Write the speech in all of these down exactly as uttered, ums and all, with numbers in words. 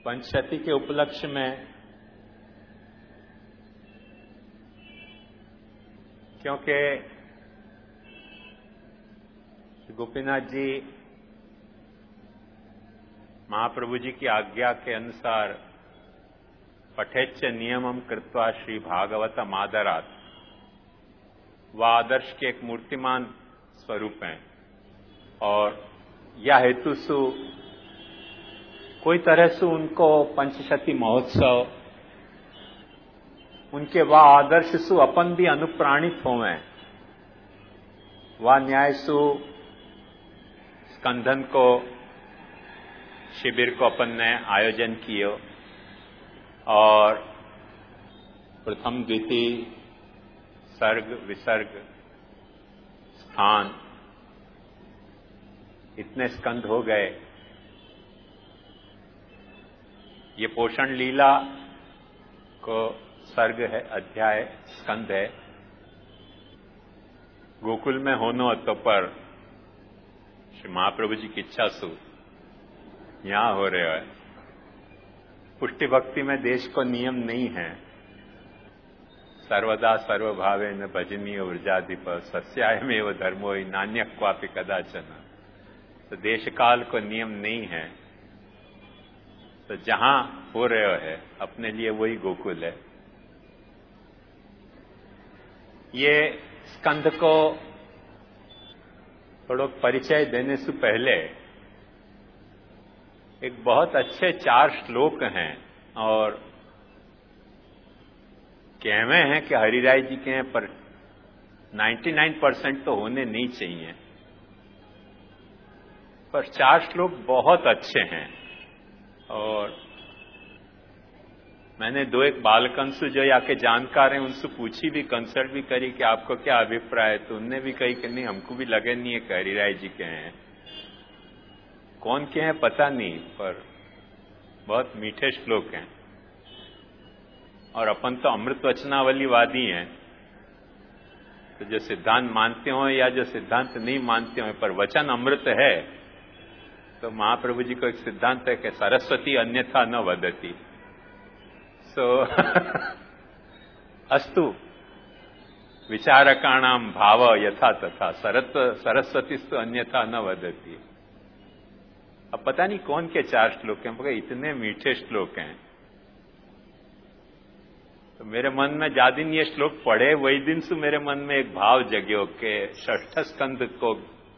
पंचशती के उपलक्ष्य में, क्योंकि गोपीनाथ जी महाप्रभु जी की आज्ञा के अनुसार पठेच्च नियमम कृत्वा श्री भागवतम आदरात्, वह आदर्श के एक मूर्तिमान स्वरूप हैं। और यह हेतु सु कोई तरह से उनको पंचशती महोत्सव, उनके वह आदर्श सु अपन भी अनुप्राणित होवे, वह न्याय सु स्कंधन को शिविर को अपन ने आयोजन कियो और प्रथम द्वितीय सर्ग विसर्ग स्थान इतने स्कंध हो गए। ये पोषण लीला को सर्ग है, अध्याय स्कंध है। गोकुल में होनो तो पर श्री महाप्रभु जी की इच्छा सु यहां हो रहे है। पुष्टि भक्ति में देश को नियम नहीं है। सर्वदा सर्वभावे न भजनीय ऊर्जाधिप सस्यायमेव धर्मो ही नान्य क्वापि कदाचन। तो देश काल को नियम नहीं है। तो जहां हो रहे है अपने लिए वही गोकुल है। ये स्कंध को थोड़ा परिचय देने से पहले एक बहुत अच्छे चार श्लोक हैं और कहवे हैं कि हरिराय जी के हैं, पर निन्यानवे परसेंट तो होने नहीं चाहिए, पर चार श्लोक बहुत अच्छे हैं। और मैंने दो एक बालकंसु जो आके जानकार हैं उनसे पूछी भी, कंसल्ट भी करी कि आपको क्या अभिप्राय है, तो उनने भी कही कि नहीं हमको भी लगे नहीं है कि हरिराय जी के हैं। कौन के हैं पता नहीं, पर बहुत मीठे श्लोक हैं। और अपन तो अमृत वचनावलीवादी हैं, तो जो सिद्धांत मानते हो या जो सिद्धांत नहीं मानते हो, पर वचन अमृत है। तो महाप्रभु जी को एक सिद्धांत है कि सरस्वती अन्यथा न वदती। सो अस्तु विचारकाणाम भाव यथा तथा सरस्वती तो अन्यथा न वदती। अब पता नहीं कौन के चार श्लोक हैं, मगर इतने मीठे श्लोक हैं। तो मेरे मन में जा दिन ये श्लोक पढ़े वही दिन से मेरे मन में एक भाव जग्यो के षष्ठ स्कंध को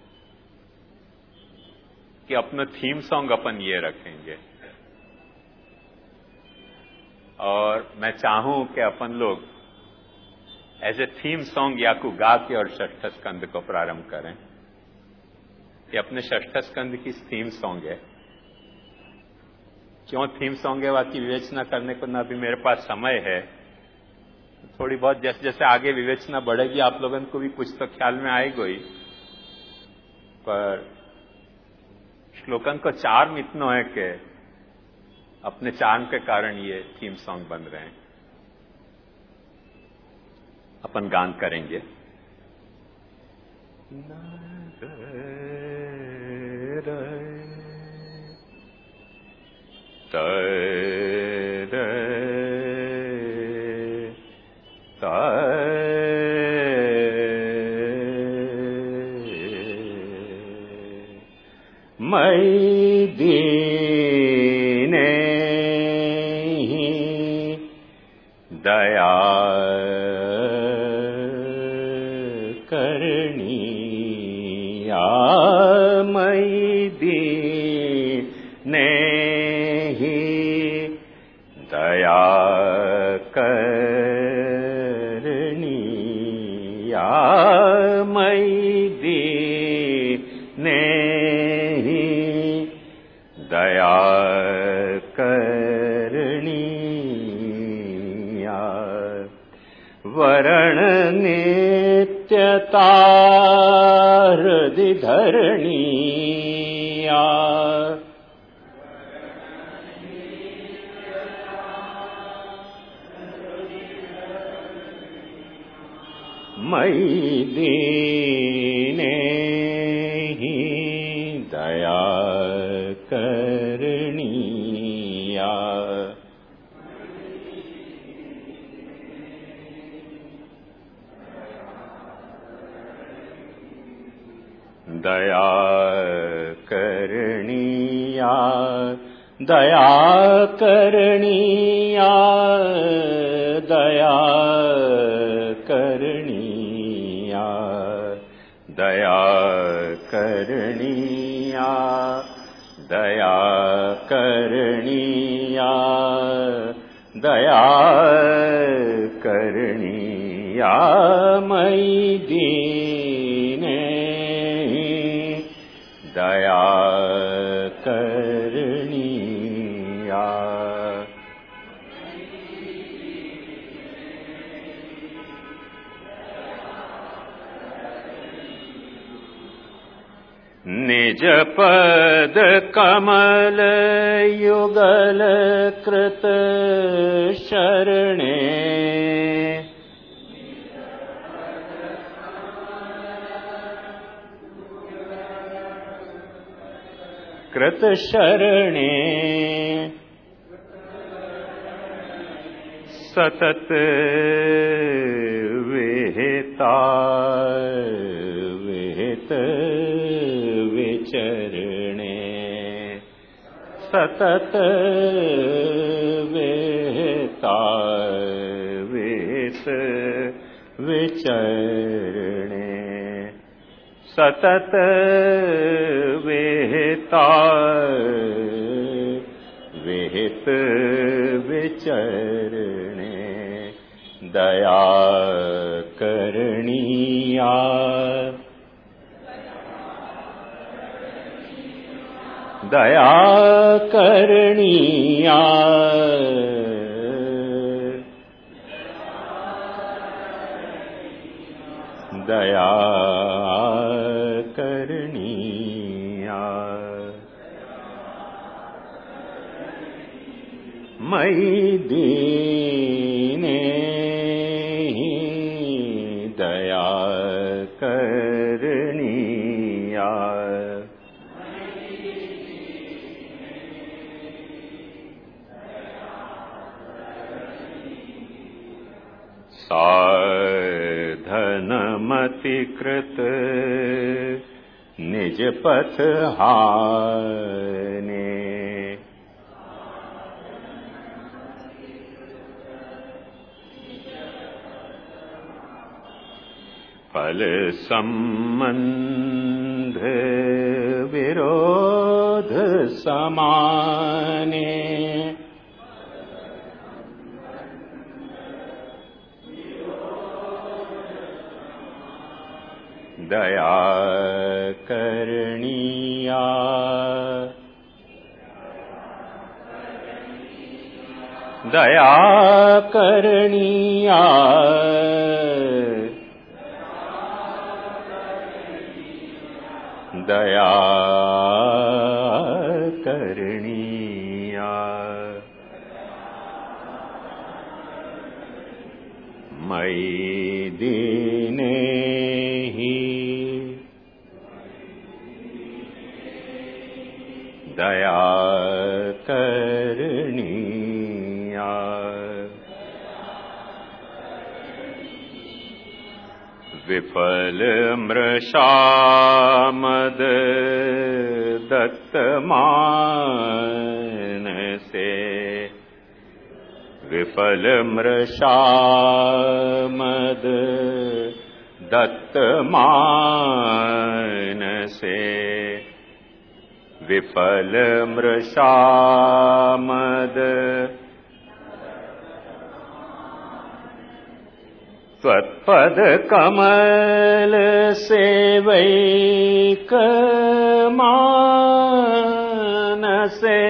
कि अपना थीम सॉन्ग अपन ये रखेंगे। और मैं चाहूं कि अपन लोग एज ए थीम सॉन्ग याकू गा के और षष्ठ स्कंध को प्रारंभ करें। ये अपने षष्ठ स्कंध की थीम सॉन्ग है। क्यों थीम सॉन्ग है वाकी विवेचना करने को ना अभी मेरे पास समय है। थोड़ी बहुत जैसे जैसे आगे विवेचना बढ़ेगी आप लोगों को भी कुछ तो ख्याल में आएगा ही। पर श्लोकन को चार्म इतना है कि अपने चार्म के कारण ये थीम सॉन्ग बन रहे हैं। अपन गान करेंगे। मई दीने ही दया करनी आ मई दीने ही दया करनी आ मई दीने दया करनी वरण नित्यता हृदय धरणी मई दीने ही दया करनी आ दया करणीया दया करणीया दया करणीया दया करणीया दया करणीया दया करणीया मयि दीने दया करणीया निज पद कमल युगल कृत शरणे कृत शरणे सतत विहिता विहित विचरणे सतत विहिता विहित विचरणे सतत विहिता विहित विचरणे दया करणीया दया करणीया दया करणीया मयि दीने दया करणीया साधनमति कृत निज पथ हाने फल संबंध विरोध समाने दया करणीया दया करणीया दया करणीया मयि दीने दया करणीया विफल मृषामद दत्तमान से विफल मृषामद दत्तमान से विफल मृषामद त्वत्पद कमल सेवैक मानसे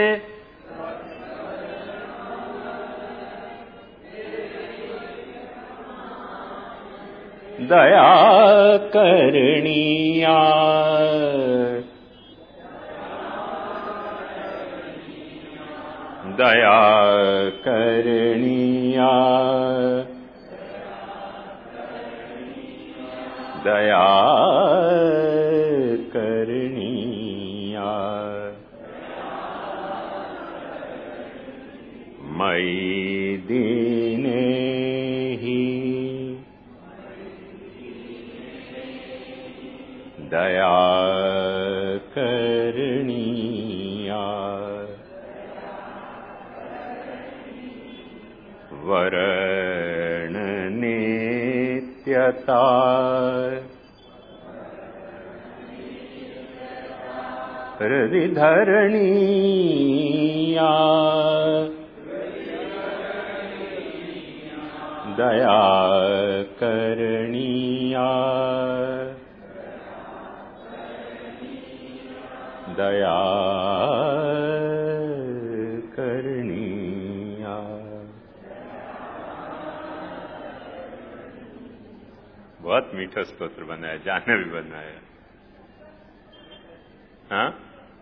दया करणीया दया करणीया दया करणीया मयि दीने દયા કરણીયા વરણ નિત્યતા હૃદિ ધરણીયા દયા કરણીયા દયા કરણીયા. बहुत मीठा स्तोत्र बनाया, जाने भी बनाया. हाँ,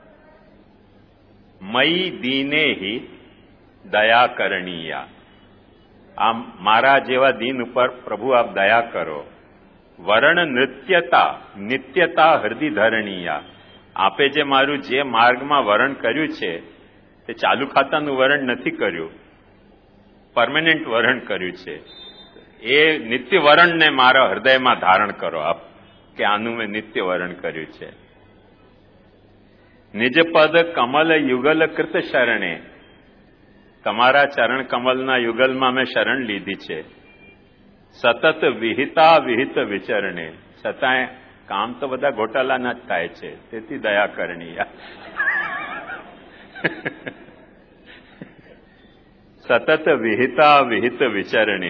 मई दीने ही दया करણીયા. આમ મારા જેવા દીન ઉપર પ્રભુ આપ દયા કરો. વરણ નૃત્યતા નિત્યતા હૃદય ધરણીયા. આપે જે મારું જે માર્ગમાં વરણ કર્યું છે તે ચાલુ ખાતાનું વરણ નથી કર્યું, પરમેનન્ટ વરણ કર્યું છે. એ નિત્ય વરણને મારા હૃદયમાં ધારણ કરો આપ, કે આનું મેં નિત્ય વરણ કર્યું છે. નિજ પદ કમલ યુગલ કૃત શરણે. તમારા ચરણ કમલના યુગલમાં મેં શરણ લીધી છે. સતત વિહિતા વિહિત વિચરણે. છતાંય કામ તો બધા ગોટાલાના જ થાય છે, તેથી દયા કરણીયા. સતત વિહિતા વિહિત વિચરણે.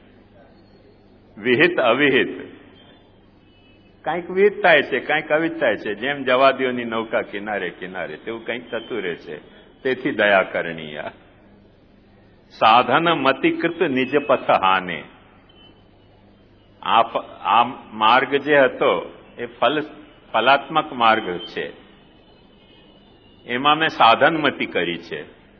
વિહિત અવિહિત, કંઈક વિહિત થાય છે, કંઈક અવિહિત થાય છે. જેમ જવાદીઓની નૌકા કિનારે કિનારે તેવું કંઈક થતું રહે છે, તેથી દયા કરણીયા. સાધન મતિકૃત નિજ પથ હાને. આ માર્ગ જે હતો એ ફલ ફલાત્મક માર્ગ છે, એમાં મેં સાધનમતી કરી છે.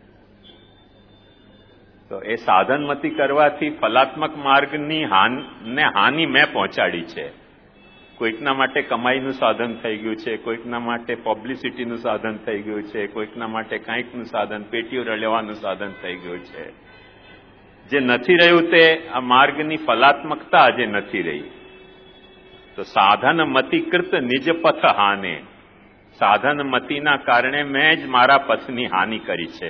તો એ સાધનમતી કરવાથી ફલાત્મક માર્ગની હાનિ હાનિ મેં પહોંચાડી છે. કોઈકના માટે કમાઈનું સાધન થઈ ગયું છે, કોઈકના માટે પબ્લિસિટીનું સાધન થઈ ગયું છે, કોઈકના માટે કાંઈકનું સાધન, પેટીઓ લેવાનું સાધન થઈ ગયું છે. જે નથી રહ્યું તે આ માર્ગની ફલાત્મકતા જે નથી રહી. તો સાધન મતિકૃત નિજ પથ હાને. સાધન મતિના કારણે મેં જ મારા પથની હાનિ કરી છે.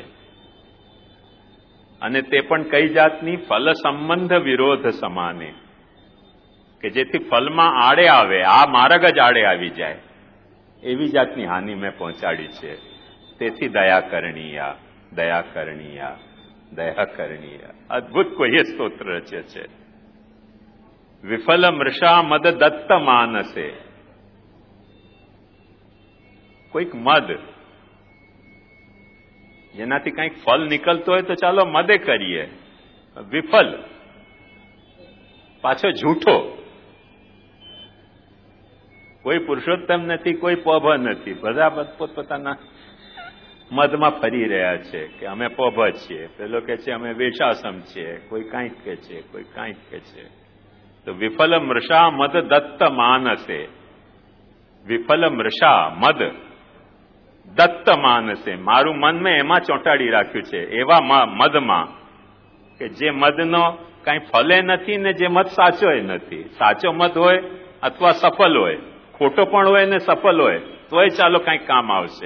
અને તે પણ કઈ જાતની? ફલ સંબંધ વિરોધ સમાને. કે જેથી ફલમાં આડે આવે, આ માર્ગ જ આડે આવી જાય, એવી જાતની હાનિ મેં પહોંચાડી છે. તેથી દયા કરણીયા, દયા કરણીયા, દયા કરણીયા. અદભુત કોઈ એ સ્તોત્ર રચે છે. વિફલ મૃષા મદ દત્ત માનસે. કોઈક મદ, જેનાથી કંઈક ફલ નીકળતો હોય તો ચાલો મદે કરીએ. વિફલ, પાછો ઝૂઠો. કોઈ પુરુષોત્તમ નથી, કોઈ પોભ નથી, બધા પોતપોતાના મદમાં ફરી રહ્યા છે કે અમે પોભ છીએ, પેલો કે છે અમે વેશાસમ છીએ, કોઈ કાંઈક કે છે, કોઈ કાંઈક કે છે. તો વિફલ મૃષા મદ દત્ત માનસે. વિફલ મૃષા મદ દત્ત માનસે. મારું મન મેં એમાં ચોંટાડી રાખ્યું છે, એવા મદમાં કે જે મદનો કાંઈ ફલે નથી ને જે મદ સાચોય નથી. સાચો મદ હોય અથવા સફળ હોય, ખોટો પણ હોય ને સફળ હોય તોય ચાલો કાંઈક કામ આવશે.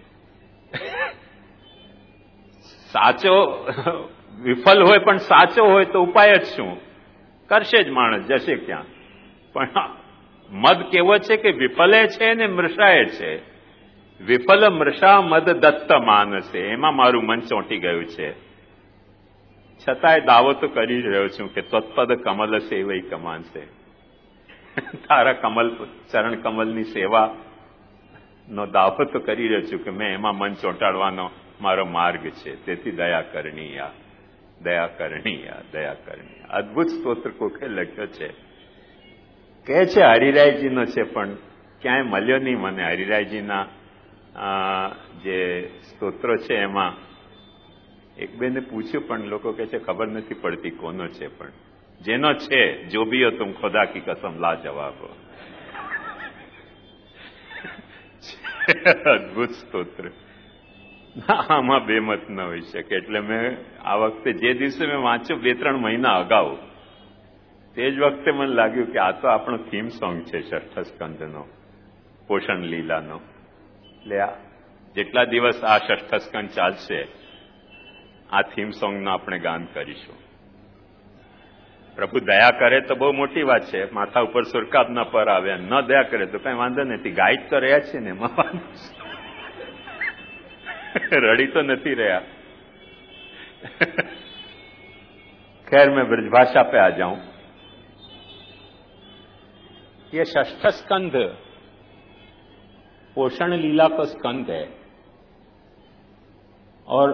સાચો વિફલ હોય પણ સાચો હોય તો ઉપાય જ શું? કરશે જ માણસ, જશે ક્યાં? પણ મદ કેવો છે કે વિફલે છે ને મૃષાએ છે. વિફલ મૃષા મદ દત્ત માનસે. એમાં મારું મન ચોંટી ગયું છે. છતાંય દાવો તો કરી રહ્યો છું કે તત્પદ કમલ સેવઈ કમાનશે. તારા કમલ ચરણ કમલની સેવા નો દાવો તો કરી રહ્યો છું કે મેં એમાં મન ચોંટાડવાનો મારો માર્ગ છે. તેથી દયા કરણીયા, દયા કરણીયા, દયા કરણીયા. અદભુત સ્તોત્ર કોકે લખ્યો છે. કહે છે હરિરાયજીનો છે, પણ ક્યાંય મળ્યો નહીં મને. હરિરાયજીના જે સ્તોત્રો છે એમાં એક બેને પૂછ્યું, પણ લોકો કહે છે ખબર નથી પડતી કોનો છે. પણ જેનો છે, જો ભી હો તુમ ખુદા કી કસમ લા જવાબ. અદભુત સ્તોત્ર. આમાં બેમત ન હોઈ શકે. એટલે મેં આ વખતે જે દિવસે મેં વાંચ્યું બે ત્રણ મહિના અગાઉ, તે જ વખતે મને લાગ્યું કે આ તો આપણો થીમ સોંગ છે છઠ્ઠા સ્કંદનો. પોષણ લીલાનો. એટલે આ જેટલા દિવસ આ ષષ્ઠ સ્કંદ ચાલશે આ થીમ સોંગનું આપણે ગાન કરીશું. પ્રભુ દયા કરે તો બહુ મોટી વાત છે. માથા ઉપર સુરકાબ ન પર આવે, ન દયા કરે તો કઈ વાંધો નથી. ગાઈડ તો રહ્યા છે ને, એમાં વાંધો રડી તો નથી રહ્યા. खैर मैं ब्रजभाषा पे आ जाऊं. ये षष्ठ स्कंध पोषण लीला का स्कंद है और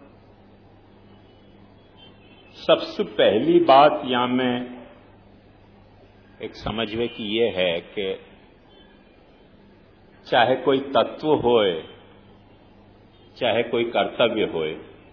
सबसे पहली बात यहां में एक समझवे की ये है कि चाहे कोई तत्व होए, चाहे कोई कर्तव्य होए,